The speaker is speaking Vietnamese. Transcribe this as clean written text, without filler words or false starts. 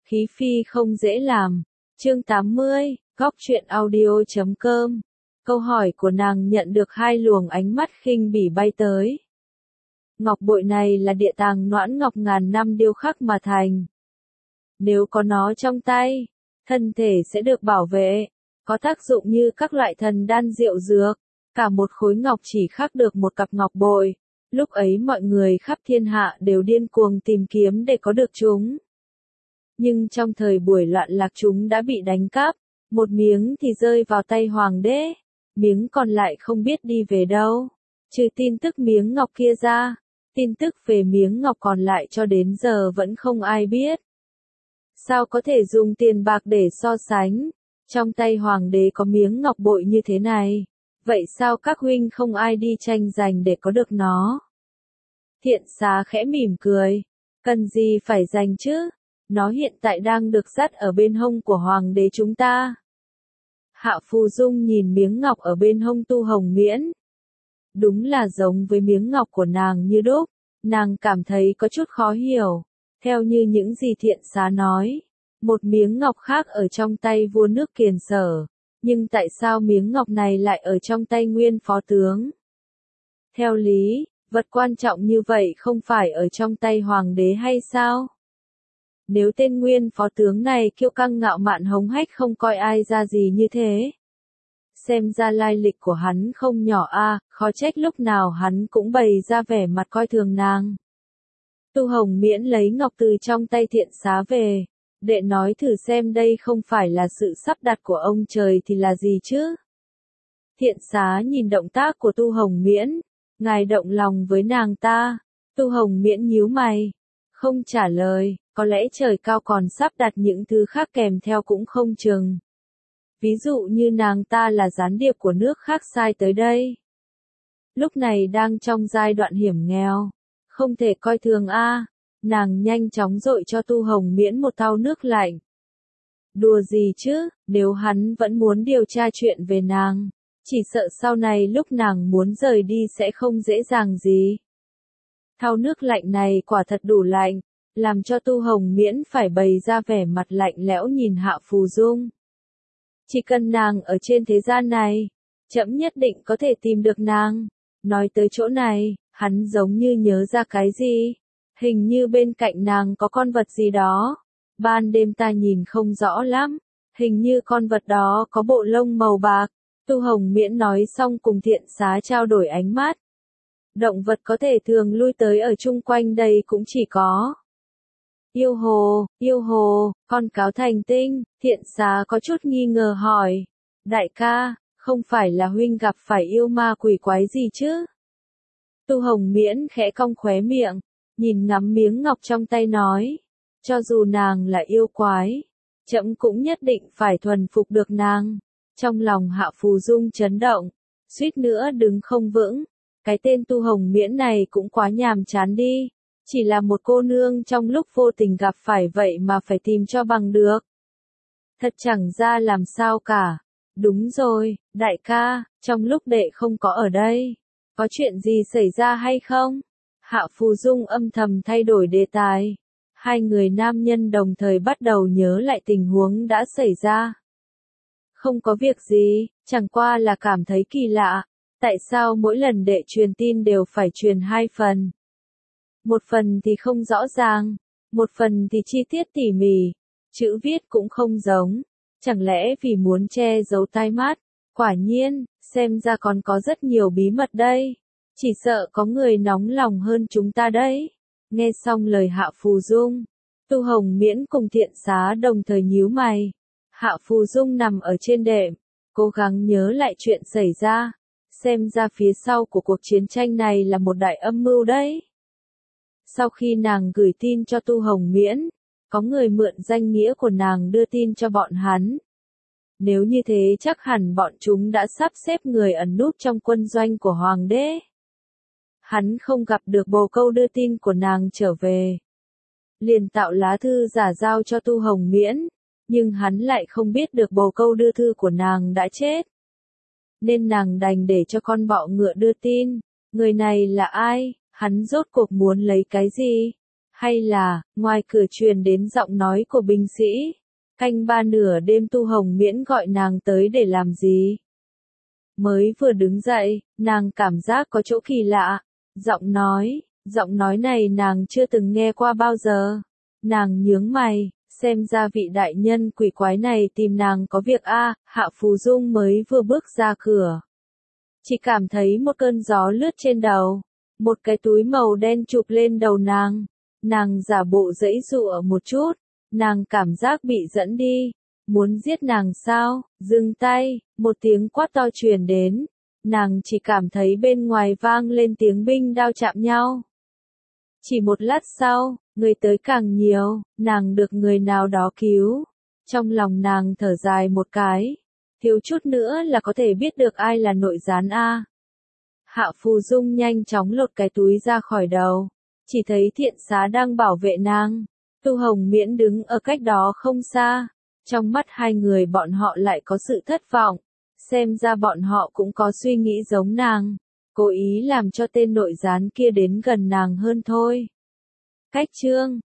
Khí phi không dễ làm. Chương 80, góc truyện audio.com. Câu hỏi của nàng nhận được hai luồng ánh mắt khinh bỉ bay tới. Ngọc bội này là địa tàng noãn ngọc ngàn năm điêu khắc mà thành. Nếu có nó trong tay, thân thể sẽ được bảo vệ, có tác dụng như các loại thần đan diệu dược. Cả một khối ngọc chỉ khắc được một cặp ngọc bội, lúc ấy mọi người khắp thiên hạ đều điên cuồng tìm kiếm để có được chúng. Nhưng trong thời buổi loạn lạc chúng đã bị đánh cắp, một miếng thì rơi vào tay hoàng đế, miếng còn lại không biết đi về đâu. Trừ tin tức miếng ngọc kia ra, tin tức về miếng ngọc còn lại cho đến giờ vẫn không ai biết. Sao có thể dùng tiền bạc để so sánh? Trong tay hoàng đế có miếng ngọc bội như thế này, vậy sao các huynh không ai đi tranh giành để có được nó? Thiện Xá khẽ mỉm cười, cần gì phải giành chứ? Nó hiện tại đang được dắt ở bên hông của hoàng đế chúng ta. Hạ Phù Dung nhìn miếng ngọc ở bên hông Tu Hồng Miễn. Đúng là giống với miếng ngọc của nàng như đúc, nàng cảm thấy có chút khó hiểu. Theo như những gì Thiện Xá nói, một miếng ngọc khác ở trong tay vua nước Kiền Sở, nhưng tại sao miếng ngọc này lại ở trong tay nguyên phó tướng? Theo lý, vật quan trọng như vậy không phải ở trong tay hoàng đế hay sao? Nếu tên nguyên phó tướng này kiêu căng ngạo mạn hống hách không coi ai ra gì như thế. Xem ra lai lịch của hắn không nhỏ a, khó trách lúc nào hắn cũng bày ra vẻ mặt coi thường nàng. Tu Hồng Miễn lấy ngọc từ trong tay Thiện Xá về, đệ nói thử xem đây không phải là sự sắp đặt của ông trời thì là gì chứ? Thiện Xá nhìn động tác của Tu Hồng Miễn, ngài động lòng với nàng ta. Tu Hồng Miễn nhíu mày, không trả lời, có lẽ trời cao còn sắp đặt những thứ khác kèm theo cũng không chừng. Ví dụ như nàng ta là gián điệp của nước khác sai tới đây. Lúc này đang trong giai đoạn hiểm nghèo, không thể coi thường a. Nàng nhanh chóng dội cho Tu Hồng Miễn một thau nước lạnh. Đùa gì chứ, nếu hắn vẫn muốn điều tra chuyện về nàng, chỉ sợ sau này lúc nàng muốn rời đi sẽ không dễ dàng gì. Thau nước lạnh này quả thật đủ lạnh, làm cho Tu Hồng Miễn phải bày ra vẻ mặt lạnh lẽo nhìn Hạ Phù Dung. Chỉ cần nàng ở trên thế gian này, trẫm nhất định có thể tìm được nàng. Nói tới chỗ này, hắn giống như nhớ ra cái gì. Hình như bên cạnh nàng có con vật gì đó. Ban đêm ta nhìn không rõ lắm. Hình như con vật đó có bộ lông màu bạc. Tu Hồng Miễn nói xong cùng Thiện Xá trao đổi ánh mắt. Động vật có thể thường lui tới ở chung quanh đây cũng chỉ có yêu hồ, con cáo thành tinh. Thiện Xá có chút nghi ngờ hỏi. Đại ca, không phải là huynh gặp phải yêu ma quỷ quái gì chứ? Tu Hồng Miễn khẽ cong khóe miệng, nhìn ngắm miếng ngọc trong tay nói. Cho dù nàng là yêu quái, trẫm cũng nhất định phải thuần phục được nàng. Trong lòng Hạ Phù Dung chấn động, suýt nữa đứng không vững. Cái tên Tu Hồng Miễn này cũng quá nhàm chán đi. Chỉ là một cô nương trong lúc vô tình gặp phải vậy mà phải tìm cho bằng được. Thật chẳng ra làm sao cả. Đúng rồi, đại ca, trong lúc đệ không có ở đây, có chuyện gì xảy ra hay không? Hạ Phù Dung âm thầm thay đổi đề tài. Hai người nam nhân đồng thời bắt đầu nhớ lại tình huống đã xảy ra. Không có việc gì, chẳng qua là cảm thấy kỳ lạ. Tại sao mỗi lần đệ truyền tin đều phải truyền hai phần? Một phần thì không rõ ràng, một phần thì chi tiết tỉ mỉ, chữ viết cũng không giống. Chẳng lẽ vì muốn che giấu tai mắt? Quả nhiên, xem ra còn có rất nhiều bí mật đây. Chỉ sợ có người nóng lòng hơn chúng ta đấy. Nghe xong lời Hạ Phù Dung, Tu Hồng Miễn cùng Thiện Xá đồng thời nhíu mày. Hạ Phù Dung nằm ở trên đệm, cố gắng nhớ lại chuyện xảy ra. Xem ra phía sau của cuộc chiến tranh này là một đại âm mưu đấy. Sau khi nàng gửi tin cho Tu Hồng Miễn, có người mượn danh nghĩa của nàng đưa tin cho bọn hắn. Nếu như thế chắc hẳn bọn chúng đã sắp xếp người ẩn núp trong quân doanh của hoàng đế. Hắn không gặp được bồ câu đưa tin của nàng trở về. Liền tạo lá thư giả giao cho Tu Hồng Miễn, nhưng hắn lại không biết được bồ câu đưa thư của nàng đã chết. Nên nàng đành để cho con bọ ngựa đưa tin. Người này là ai? Hắn rốt cuộc muốn lấy cái gì? Hay là, ngoài cửa truyền đến giọng nói của binh sĩ. Canh 3 nửa đêm Tu Hồng Miễn gọi nàng tới để làm gì? Mới vừa đứng dậy, nàng cảm giác có chỗ kỳ lạ. Giọng nói này nàng chưa từng nghe qua bao giờ. Nàng nhướng mày, xem ra vị đại nhân quỷ quái này tìm nàng có việc Hạ Phù Dung mới vừa bước ra cửa. Chỉ cảm thấy một cơn gió lướt trên đầu, một cái túi màu đen chụp lên đầu nàng. Nàng giả bộ giãy giụa một chút, nàng cảm giác bị dẫn đi. Muốn giết nàng sao? Dừng tay, một tiếng quát to truyền đến. Nàng chỉ cảm thấy bên ngoài vang lên tiếng binh đao chạm nhau. Chỉ một lát sau, người tới càng nhiều, nàng được người nào đó cứu. Trong lòng nàng thở dài một cái. Thiếu chút nữa là có thể biết được ai là nội gián Hạ Phù Dung nhanh chóng lột cái túi ra khỏi đầu. Chỉ thấy Thiện Xá đang bảo vệ nàng. Tu Hồng Miễn đứng ở cách đó không xa. Trong mắt hai người bọn họ lại có sự thất vọng. Xem ra bọn họ cũng có suy nghĩ giống nàng. Cố ý làm cho tên nội gián kia đến gần nàng hơn thôi. Cách chương